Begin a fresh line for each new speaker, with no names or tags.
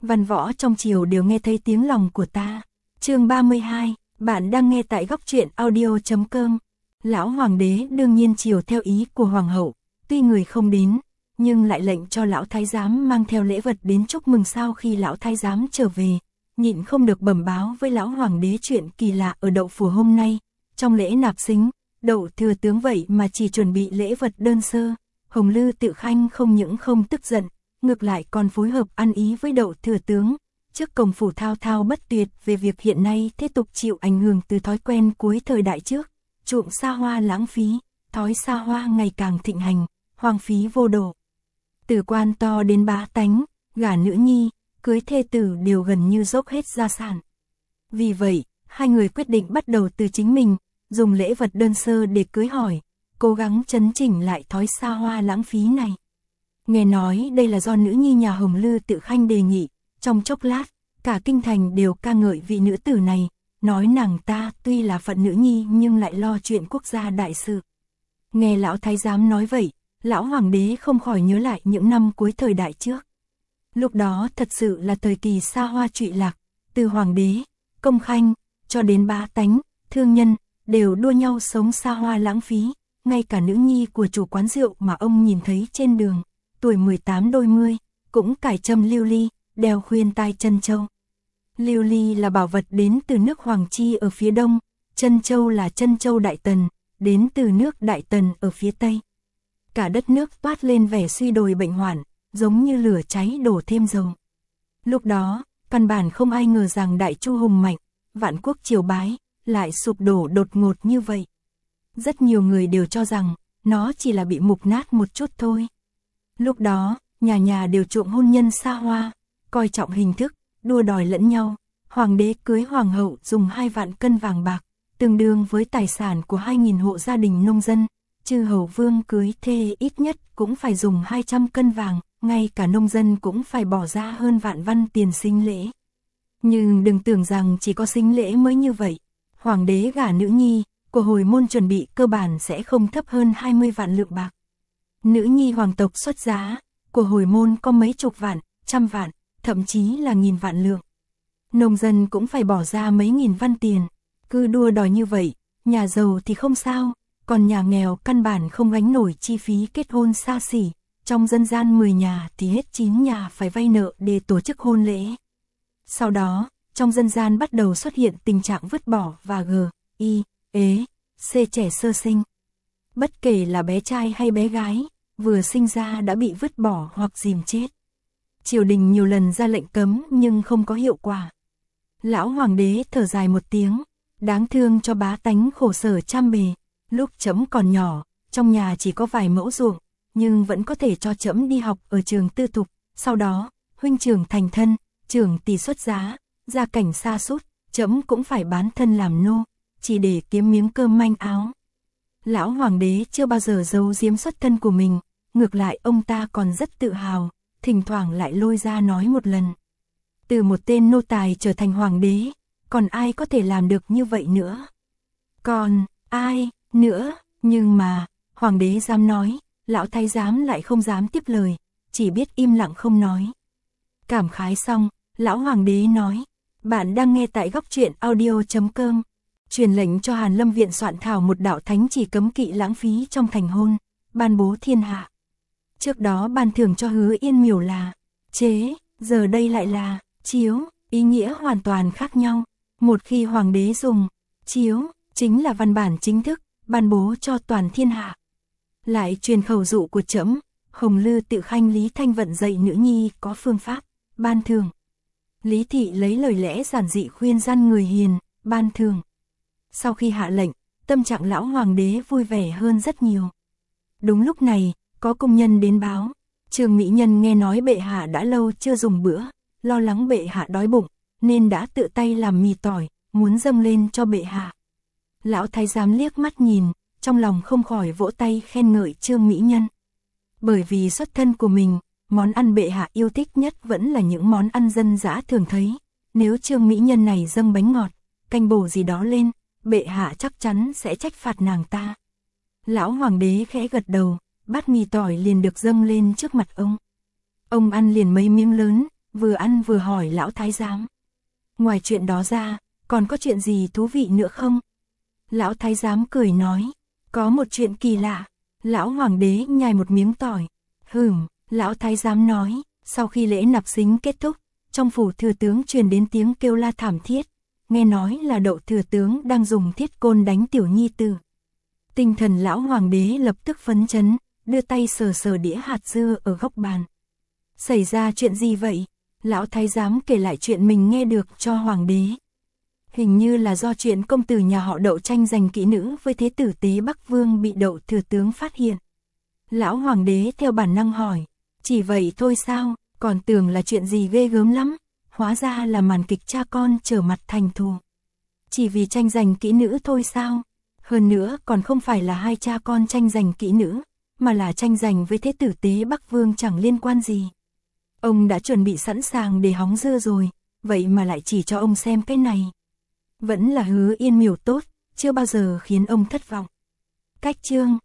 văn võ trong triều đều nghe thấy tiếng lòng của ta. Chương 32, bạn đang nghe tại góc truyện audio.com. Lão hoàng đế đương nhiên chiều theo ý của hoàng hậu, tuy người không đến, nhưng lại lệnh cho lão thái giám mang theo lễ vật đến chúc mừng. Sau khi lão thái giám trở về, nhịn không được bẩm báo với lão hoàng đế chuyện kỳ lạ ở Đậu Phủ hôm nay. Trong lễ nạp sính, Đậu thừa tướng vậy mà chỉ chuẩn bị lễ vật đơn sơ. Hồng Lư Tự Khanh không những không tức giận, ngược lại còn phối hợp ăn ý với Đậu thừa tướng. Trước công phủ thao thao bất tuyệt về việc hiện nay thế tục chịu ảnh hưởng từ thói quen cuối thời đại trước, chuộng xa hoa lãng phí, thói xa hoa ngày càng thịnh hành, hoang phí vô độ. Từ quan to đến bá tánh, gả nữ nhi, cưới thê tử đều gần như dốc hết gia sản. Vì vậy, hai người quyết định bắt đầu từ chính mình, dùng lễ vật đơn sơ để cưới hỏi, cố gắng chấn chỉnh lại thói xa hoa lãng phí này. Nghe nói đây là do nữ nhi nhà Hồng Lư Tự Khanh đề nghị, trong chốc lát, cả kinh thành đều ca ngợi vị nữ tử này, nói nàng ta tuy là phận nữ nhi nhưng lại lo chuyện quốc gia đại sự. Nghe lão thái giám nói vậy, lão hoàng đế không khỏi nhớ lại những năm cuối thời đại trước. Lúc đó thật sự là thời kỳ xa hoa trụy lạc, từ hoàng đế, công khanh, cho đến bá tánh, thương nhân, đều đua nhau sống xa hoa lãng phí, ngay cả nữ nhi của chủ quán rượu mà ông nhìn thấy trên đường, tuổi 18 đôi mươi, cũng cài châm lưu ly, đeo khuyên tai chân châu. Lưu ly là bảo vật đến từ nước Hoàng Chi ở phía đông, chân châu là chân châu Đại Tần, đến từ nước Đại Tần ở phía tây. Cả đất nước toát lên vẻ suy đồi bệnh hoạn, giống như lửa cháy đổ thêm dầu. Lúc đó, căn bản không ai ngờ rằng Đại Chu hùng mạnh, vạn quốc triều bái, lại sụp đổ đột ngột như vậy. Rất nhiều người đều cho rằng, nó chỉ là bị mục nát một chút thôi. Lúc đó, nhà nhà đều chuộng hôn nhân xa hoa, coi trọng hình thức, đua đòi lẫn nhau. Hoàng đế cưới hoàng hậu dùng 2 vạn cân vàng bạc, tương đương với tài sản của 2.000 hộ gia đình nông dân. Chư hầu vương cưới thê ít nhất cũng phải dùng 200 cân vàng, ngay cả nông dân cũng phải bỏ ra hơn vạn văn tiền sính lễ. Nhưng đừng tưởng rằng chỉ có sính lễ mới như vậy. Hoàng đế gả nữ nhi, của hồi môn chuẩn bị cơ bản sẽ không thấp hơn 20 vạn lượng bạc. Nữ nhi hoàng tộc xuất giá, của hồi môn có mấy chục vạn, trăm vạn, thậm chí là nghìn vạn lượng. Nông dân cũng phải bỏ ra mấy nghìn văn tiền. Cứ đua đòi như vậy, nhà giàu thì không sao, còn nhà nghèo căn bản không gánh nổi chi phí kết hôn xa xỉ. Trong dân gian 10 nhà thì hết 9 nhà phải vay nợ để tổ chức hôn lễ. Sau đó, trong dân gian bắt đầu xuất hiện tình trạng vứt bỏ và ế, trẻ sơ sinh. Bất kể là bé trai hay bé gái, vừa sinh ra đã bị vứt bỏ hoặc dìm chết. Triều đình nhiều lần ra lệnh cấm nhưng không có hiệu quả. Lão hoàng đế thở dài một tiếng, đáng thương cho bá tánh khổ sở trăm bề. Lúc trẫm còn nhỏ, trong nhà chỉ có vài mẫu ruộng, nhưng vẫn có thể cho trẫm đi học ở trường tư thục. Sau đó, huynh trưởng thành thân, trưởng tỷ xuất giá, gia cảnh sa sút, trẫm cũng phải bán thân làm nô, chỉ để kiếm miếng cơm manh áo. Lão hoàng đế chưa bao giờ giấu giếm xuất thân của mình, ngược lại ông ta còn rất tự hào, thỉnh thoảng lại lôi ra nói một lần. Từ một tên nô tài trở thành hoàng đế, còn ai có thể làm được như vậy nữa? Còn ai nữa? Nhưng mà, hoàng đế dám nói, lão thái giám lại không dám tiếp lời, chỉ biết im lặng không nói. Cảm khái xong, lão hoàng đế nói, bạn đang nghe tại góc truyện audio.com. Truyền lệnh cho Hàn Lâm Viện soạn thảo một đạo thánh chỉ cấm kỵ lãng phí trong thành hôn, ban bố thiên hạ. Trước đó ban thưởng cho Hứa Yên Miểu là chế, giờ đây lại là chiếu, ý nghĩa hoàn toàn khác nhau. Một khi hoàng đế dùng chiếu, chính là văn bản chính thức, ban bố cho toàn thiên hạ. Lại truyền khẩu dụ của trẫm, Hồng Lư Tự Khanh Lý Thanh vận dạy nữ nhi có phương pháp, ban thưởng. Lý thị lấy lời lẽ giản dị khuyên răn người hiền, ban thưởng. Sau khi hạ lệnh, tâm trạng lão hoàng đế vui vẻ hơn rất nhiều. Đúng lúc này, có công nhân đến báo, Trường mỹ nhân nghe nói bệ hạ đã lâu chưa dùng bữa, lo lắng bệ hạ đói bụng, nên đã tự tay làm mì tỏi, muốn dâng lên cho bệ hạ. Lão thái giám liếc mắt nhìn, trong lòng không khỏi vỗ tay khen ngợi Trương mỹ nhân. Bởi vì xuất thân của mình, món ăn bệ hạ yêu thích nhất vẫn là những món ăn dân dã thường thấy. Nếu Trương mỹ nhân này dâng bánh ngọt, canh bổ gì đó lên, bệ hạ chắc chắn sẽ trách phạt nàng ta. Lão hoàng đế khẽ gật đầu, bát mì tỏi liền được dâng lên trước mặt ông. Ông ăn liền mấy miếng lớn, vừa ăn vừa hỏi lão thái giám. Ngoài chuyện đó ra, còn có chuyện gì thú vị nữa không? Lão thái giám cười nói, có một chuyện kỳ lạ. Lão hoàng đế nhai một miếng tỏi. Lão thái giám nói, sau khi lễ nạp xính kết thúc, trong phủ thừa tướng truyền đến tiếng kêu la thảm thiết, nghe nói là Đậu thừa tướng đang dùng thiết côn đánh tiểu nhi tử. Tinh thần lão hoàng đế lập tức phấn chấn, đưa tay sờ sờ đĩa hạt dưa ở góc bàn. Xảy ra chuyện gì vậy? Lão thái giám kể lại chuyện mình nghe được cho hoàng đế. Hình như là do chuyện công tử nhà họ Đậu tranh giành kỹ nữ với thế tử Tế Bắc Vương bị Đậu thừa tướng phát hiện. Lão hoàng đế theo bản năng hỏi, chỉ vậy thôi sao, còn tưởng là chuyện gì ghê gớm lắm, hóa ra là màn kịch cha con trở mặt thành thù. Chỉ vì tranh giành kỹ nữ thôi sao? Hơn nữa còn không phải là hai cha con tranh giành kỹ nữ, mà là tranh giành với thế tử Tế Bắc Vương chẳng liên quan gì. Ông đã chuẩn bị sẵn sàng để hóng dưa rồi, vậy mà lại chỉ cho ông xem cái này. Vẫn là Hứa Yên miểu tốt, chưa bao giờ khiến ông thất vọng. Cách chương